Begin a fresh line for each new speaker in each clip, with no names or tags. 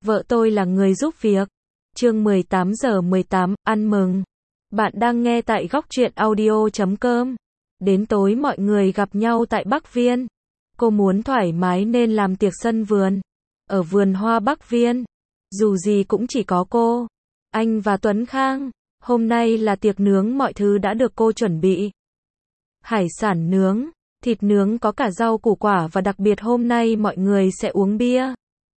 Vợ tôi là người giúp việc. Chương 18 giờ 18, ăn mừng. Bạn đang nghe tại góc truyện audio.com. Đến tối mọi người gặp nhau tại Bắc Viên. Cô muốn thoải mái nên làm tiệc sân vườn. Ở vườn hoa Bắc Viên. Dù gì cũng chỉ có cô, anh và Tuấn Khang. Hôm nay là tiệc nướng, mọi thứ đã được cô chuẩn bị. Hải sản nướng, thịt nướng có cả rau củ quả và đặc biệt hôm nay mọi người sẽ uống bia.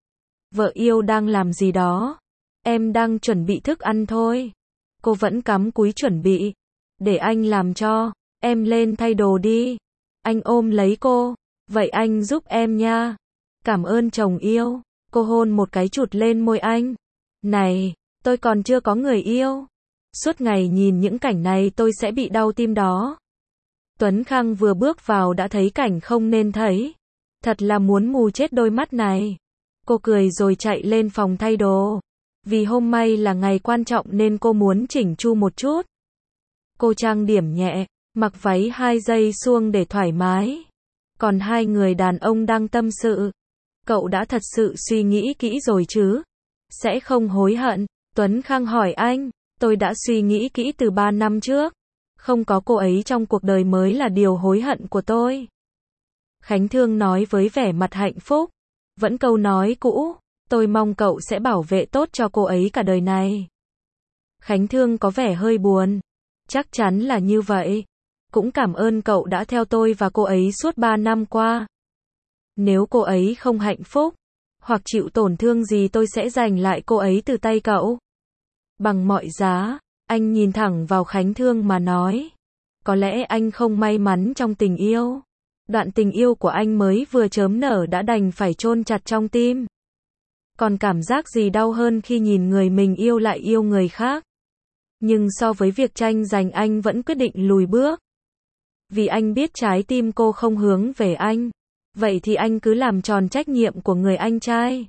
Vợ yêu đang làm gì đó? Em đang chuẩn bị thức ăn thôi. Cô vẫn cắm cúi chuẩn bị. Để anh làm cho. Em lên thay đồ đi. Anh ôm lấy cô. Vậy anh giúp em nha. Cảm ơn chồng yêu. Cô hôn một cái chụt lên môi anh. Này, tôi còn chưa có người yêu. Suốt ngày nhìn những cảnh này tôi sẽ bị đau tim đó. Tuấn Khang vừa bước vào đã thấy cảnh không nên thấy. Thật là muốn mù chết đôi mắt này. Cô cười rồi chạy lên phòng thay đồ. Vì hôm nay là ngày quan trọng nên cô muốn chỉnh chu một chút. Cô trang điểm nhẹ, mặc váy 2 giây suông để thoải mái. Còn hai người đàn ông đang tâm sự. Cậu đã thật sự suy nghĩ kỹ rồi chứ? Sẽ không hối hận? Tuấn Khang hỏi anh. Tôi đã suy nghĩ kỹ từ 3 năm trước. Không có cô ấy trong cuộc đời mới là điều hối hận của tôi. Khánh Thương nói với vẻ mặt hạnh phúc. Vẫn câu nói cũ, tôi mong cậu sẽ bảo vệ tốt cho cô ấy cả đời này. Khánh Thương có vẻ hơi buồn. Chắc chắn là như vậy. Cũng cảm ơn cậu đã theo tôi và cô ấy suốt 3 năm qua. Nếu cô ấy không hạnh phúc, hoặc chịu tổn thương gì tôi sẽ giành lại cô ấy từ tay cậu. Bằng mọi giá, anh nhìn thẳng vào Khánh Thương mà nói. Có lẽ anh không may mắn trong tình yêu. Đoạn tình yêu của anh mới vừa chớm nở đã đành phải chôn chặt trong tim. Còn cảm giác gì đau hơn khi nhìn người mình yêu lại yêu người khác. Nhưng so với việc tranh giành anh vẫn quyết định lùi bước. Vì anh biết trái tim cô không hướng về anh. Vậy thì anh cứ làm tròn trách nhiệm của người anh trai.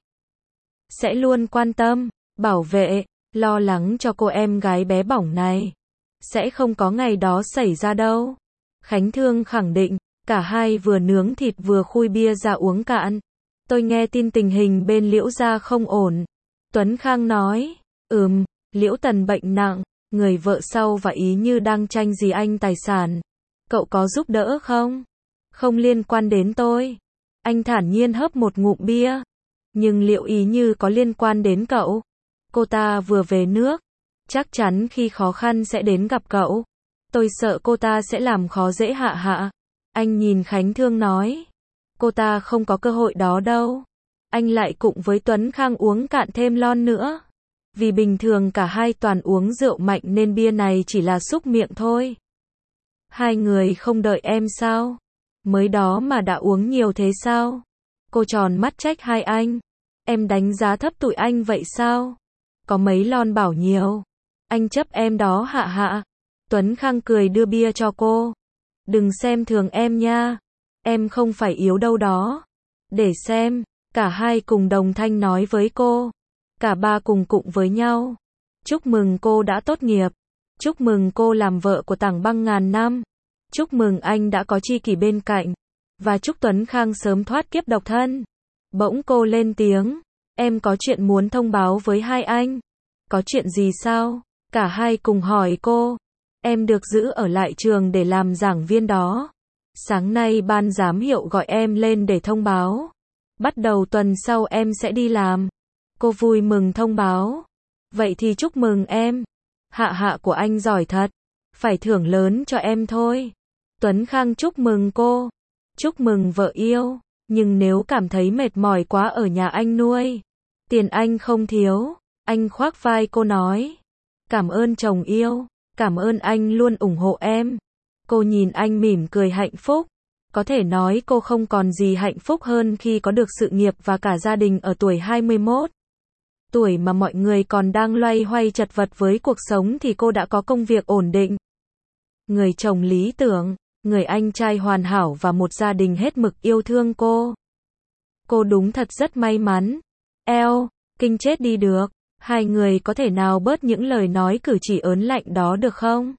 Sẽ luôn quan tâm, bảo vệ, lo lắng cho cô em gái bé bỏng này. Sẽ không có ngày đó xảy ra đâu. Khánh Thương khẳng định. Cả hai vừa nướng thịt vừa khui bia ra uống cạn. Tôi nghe tin tình hình bên Liễu gia không ổn. Tuấn Khang nói. Liễu Tần bệnh nặng. Người vợ sau và Ý Như đang tranh giành anh tài sản. Cậu có giúp đỡ không? Không liên quan đến tôi. Anh thản nhiên hớp một ngụm bia. Nhưng liệu Ý Như có liên quan đến cậu? Cô ta vừa về nước. Chắc chắn khi khó khăn sẽ đến gặp cậu. Tôi sợ cô ta sẽ làm khó dễ hạ. Anh nhìn Khánh Thương nói. Cô ta không có cơ hội đó đâu. Anh lại cùng với Tuấn Khang uống cạn thêm lon nữa. Vì bình thường cả hai toàn uống rượu mạnh nên bia này chỉ là xúc miệng thôi. Hai người không đợi em sao? Mới đó mà đã uống nhiều thế sao? Cô tròn mắt trách hai anh. Em đánh giá thấp tụi anh vậy sao? Có mấy lon bảo nhiều. Anh chấp em đó hạ. Tuấn Khang cười đưa bia cho cô. Đừng xem thường em nha. Em không phải yếu đâu đó. Để xem. Cả hai cùng đồng thanh nói với cô. Cả ba cùng cụng với nhau. Chúc mừng cô đã tốt nghiệp. Chúc mừng cô làm vợ của Tảng Băng ngàn năm. Chúc mừng anh đã có tri kỷ bên cạnh. Và chúc Tuấn Khang sớm thoát kiếp độc thân. Bỗng cô lên tiếng. Em có chuyện muốn thông báo với hai anh. Có chuyện gì sao? Cả hai cùng hỏi cô. Em được giữ ở lại trường để làm giảng viên đó. Sáng nay ban giám hiệu gọi em lên để thông báo. Bắt đầu tuần sau em sẽ đi làm. Cô vui mừng thông báo. Vậy thì chúc mừng em. Hạ của anh giỏi thật. Phải thưởng lớn cho em thôi. Tuấn Khang chúc mừng cô. Chúc mừng vợ yêu. Nhưng nếu cảm thấy mệt mỏi quá ở nhà anh nuôi. Tiền anh không thiếu. Anh khoác vai cô nói. Cảm ơn chồng yêu. Cảm ơn anh luôn ủng hộ em. Cô nhìn anh mỉm cười hạnh phúc. Có thể nói cô không còn gì hạnh phúc hơn khi có được sự nghiệp và cả gia đình ở tuổi 21. Tuổi mà mọi người còn đang loay hoay chật vật với cuộc sống thì cô đã có công việc ổn định. Người chồng lý tưởng, người anh trai hoàn hảo và một gia đình hết mực yêu thương cô. Cô đúng thật rất may mắn. Kinh chết đi được. Hai người có thể nào bớt những lời nói cử chỉ ớn lạnh đó được không?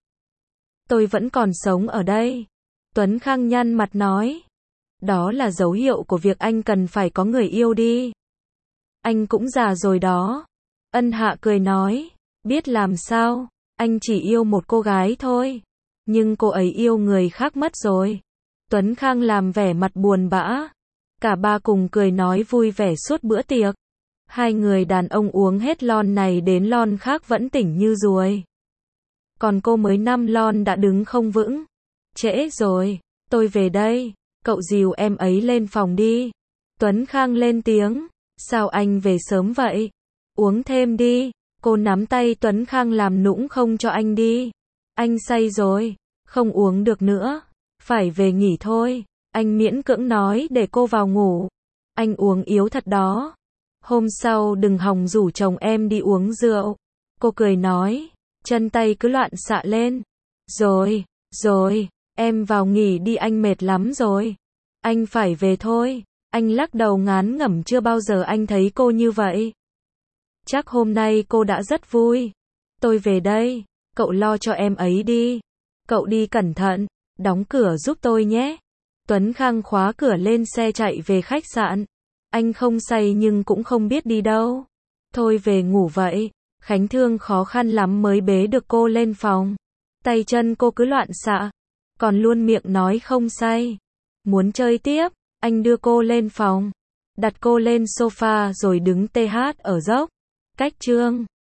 Tôi vẫn còn sống ở đây. Tuấn Khang nhăn mặt nói. Đó là dấu hiệu của việc anh cần phải có người yêu đi. Anh cũng già rồi đó. Ân Hạ cười nói, biết làm sao, anh chỉ yêu một cô gái thôi. Nhưng cô ấy yêu người khác mất rồi. Tuấn Khang làm vẻ mặt buồn bã. Cả ba cùng cười nói vui vẻ suốt bữa tiệc. Hai người đàn ông uống hết lon này đến lon khác vẫn tỉnh như ruồi. Còn cô mới 5 lon đã đứng không vững. Trễ rồi, tôi về đây. Cậu dìu em ấy lên phòng đi. Tuấn Khang lên tiếng. Sao anh về sớm vậy? Uống thêm đi. Cô nắm tay Tuấn Khang làm nũng không cho anh đi. Anh say rồi, không uống được nữa. Phải về nghỉ thôi. Anh miễn cưỡng nói để cô vào ngủ. Anh uống yếu thật đó. Hôm sau đừng hòng rủ chồng em đi uống rượu. Cô cười nói, chân tay cứ loạn xạ lên. Rồi, em vào nghỉ đi, anh mệt lắm rồi. Anh phải về thôi. Anh lắc đầu ngán ngẩm, chưa bao giờ anh thấy cô như vậy. Chắc hôm nay cô đã rất vui. Tôi về đây, cậu lo cho em ấy đi. Cậu đi cẩn thận, đóng cửa giúp tôi nhé. Tuấn Khang khóa cửa lên xe chạy về khách sạn. Anh không say nhưng cũng không biết đi đâu. Thôi về ngủ vậy. Khánh Thương khó khăn lắm mới bế được cô lên phòng. Tay chân cô cứ loạn xạ, còn luôn miệng nói không say. Muốn chơi tiếp, anh đưa cô lên phòng, đặt cô lên sofa rồi đứng TH ở dốc. Cách chương